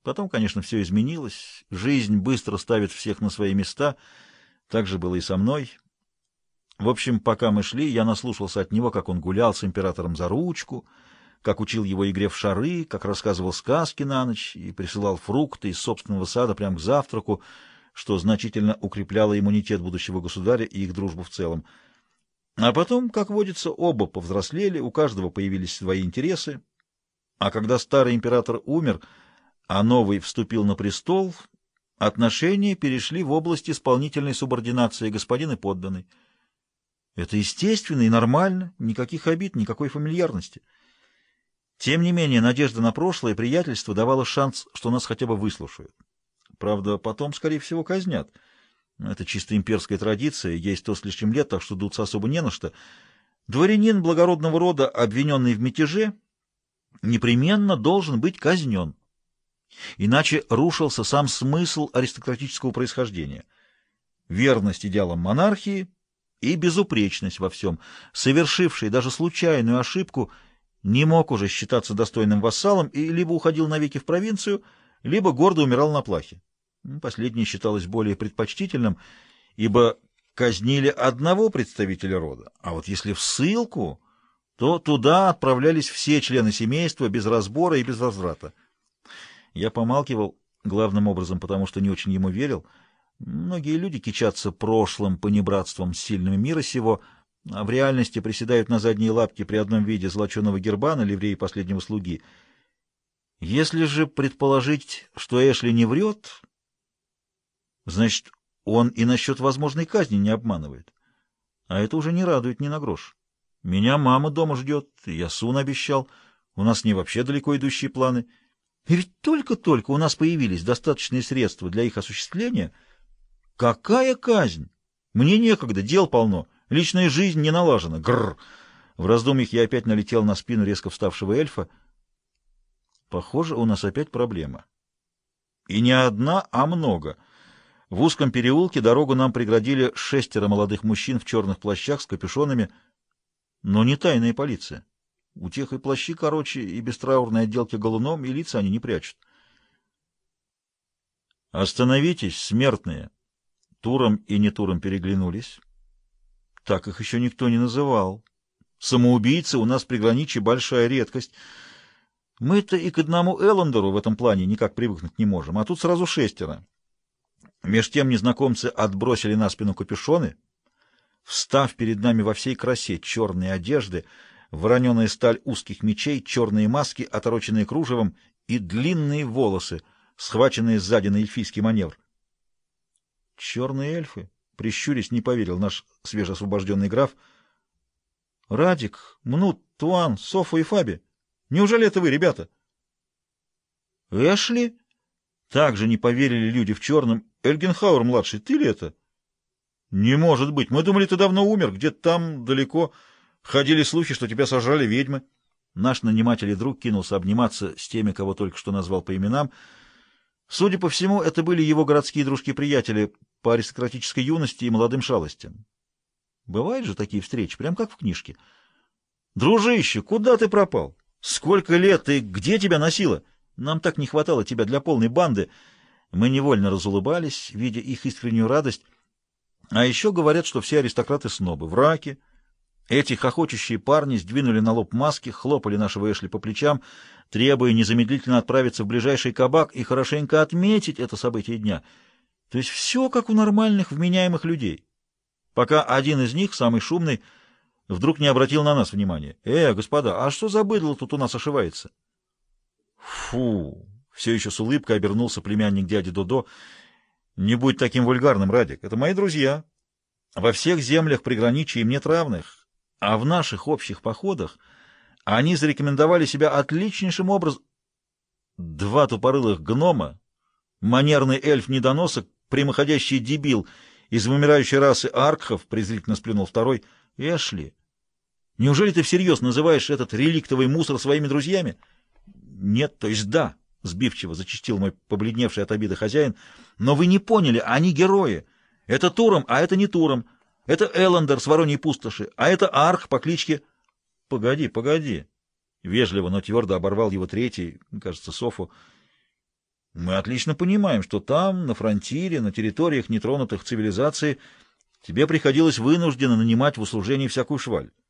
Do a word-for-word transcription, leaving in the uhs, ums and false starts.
Потом, конечно, все изменилось. Жизнь быстро ставит всех на свои места. Так же было и со мной. В общем, пока мы шли, я наслушался от него, как он гулял с императором за ручку, как учил его игре в шары, как рассказывал сказки на ночь и присылал фрукты из собственного сада прямо к завтраку, что значительно укрепляло иммунитет будущего государя и их дружбу в целом. А потом, как водится, оба повзрослели, у каждого появились свои интересы. А когда старый император умер, а новый вступил на престол, отношения перешли в область исполнительной субординации господин и подданный. Это естественно и нормально, никаких обид, никакой фамильярности. Тем не менее, надежда на прошлое приятельство давала шанс, что нас хотя бы выслушают. Правда, потом, скорее всего, казнят. Это чисто имперская традиция, ей сто с лишним лет, так что дуться особо не на что. Дворянин благородного рода, обвиненный в мятеже, непременно должен быть казнен. Иначе рушился сам смысл аристократического происхождения. Верность идеалам монархии и безупречность во всем. Совершивший даже случайную ошибку не мог уже считаться достойным вассалом и либо уходил навеки в провинцию, либо гордо умирал на плахе. Последнее считалось более предпочтительным, ибо казнили одного представителя рода, а вот если в ссылку, то туда отправлялись все члены семейства без разбора и без возврата. Я помалкивал, главным образом потому, что не очень ему верил. Многие люди кичатся прошлым понебратством с сильными мира сего, а в реальности приседают на задние лапки при одном виде золоченого герба на ливреи последнего слуги. Если же предположить, что Эшли не врет, значит, он и насчет возможной казни не обманывает. А это уже не радует ни на грош. Меня мама дома ждет, я Сун обещал, у нас с ней вообще далеко идущие планы. И ведь только-только у нас появились достаточные средства для их осуществления. Какая казнь? Мне некогда, дел полно, личная жизнь не налажена. Гррр! В раздумьях я опять налетел на спину резко вставшего эльфа. Похоже, у нас опять проблема. И не одна, а много. В узком переулке дорогу нам преградили шестеро молодых мужчин в черных плащах с капюшонами, но не тайная полиция. У тех и плащи короче, и без траурной отделки галуном, и лица они не прячут. «Остановитесь, смертные!» Туром и не Туром переглянулись. Так их еще никто не называл. Самоубийцы у нас в приграничье большая редкость. Мы-то и к одному Эллендеру в этом плане никак привыкнуть не можем, а тут сразу шестеро. Меж тем незнакомцы отбросили на спину капюшоны, встав перед нами во всей красе: черные одежды, вороненая сталь узких мечей, черные маски, отороченные кружевом, и длинные волосы, схваченные сзади на эльфийский маневр. Черные эльфы? Прищурясь, не поверил наш свежеосвобожденный граф. Радик, Мнут, Туан, Софа и Фаби. Неужели это вы, ребята? Эшли? Также не поверили люди в черном. Эльгенхауэр-младший, ты ли это? Не может быть. Мы думали, ты давно умер, где-то там, далеко. Ходили слухи, что тебя сожрали ведьмы. Наш наниматель и друг кинулся обниматься с теми, кого только что назвал по именам. Судя по всему, это были его городские дружки-приятели по аристократической юности и молодым шалостям. Бывают же такие встречи, прям как в книжке. Дружище, куда ты пропал? Сколько лет и где тебя носило? Нам так не хватало тебя для полной банды. Мы невольно разулыбались, видя их искреннюю радость. А еще говорят, что все аристократы снобы, враки. Эти хохочущие парни сдвинули на лоб маски, хлопали нашего Эшли по плечам, требуя незамедлительно отправиться в ближайший кабак и хорошенько отметить это событие дня. То есть все как у нормальных, вменяемых людей. Пока один из них, самый шумный, вдруг не обратил на нас внимания. «Э, господа, а что за быдло тут у нас ошивается?» «Фу!» — все еще с улыбкой обернулся племянник дяди Додо. «Не будь таким вульгарным, Радик, это мои друзья. Во всех землях приграничья им нет равных. А в наших общих походах они зарекомендовали себя отличнейшим образом. Два тупорылых гнома, манерный эльф-недоносок, прямоходящий дебил из вымирающей расы аркхов, презрительно сплюнул второй. Эшли, неужели ты всерьез называешь этот реликтовый мусор своими друзьями? Нет, то есть да, сбивчиво зачастил мой побледневший от обиды хозяин, но вы не поняли, они герои. Это Туром, а это не Туром. Это Эллендер с Вороньей пустоши, а это Арх по кличке... — Погоди, погоди. Вежливо, но твердо оборвал его третий, кажется, Софу. — Мы отлично понимаем, что там, на фронтире, на территориях, нетронутых цивилизацией, тебе приходилось вынужденно нанимать в услужении всякую шваль.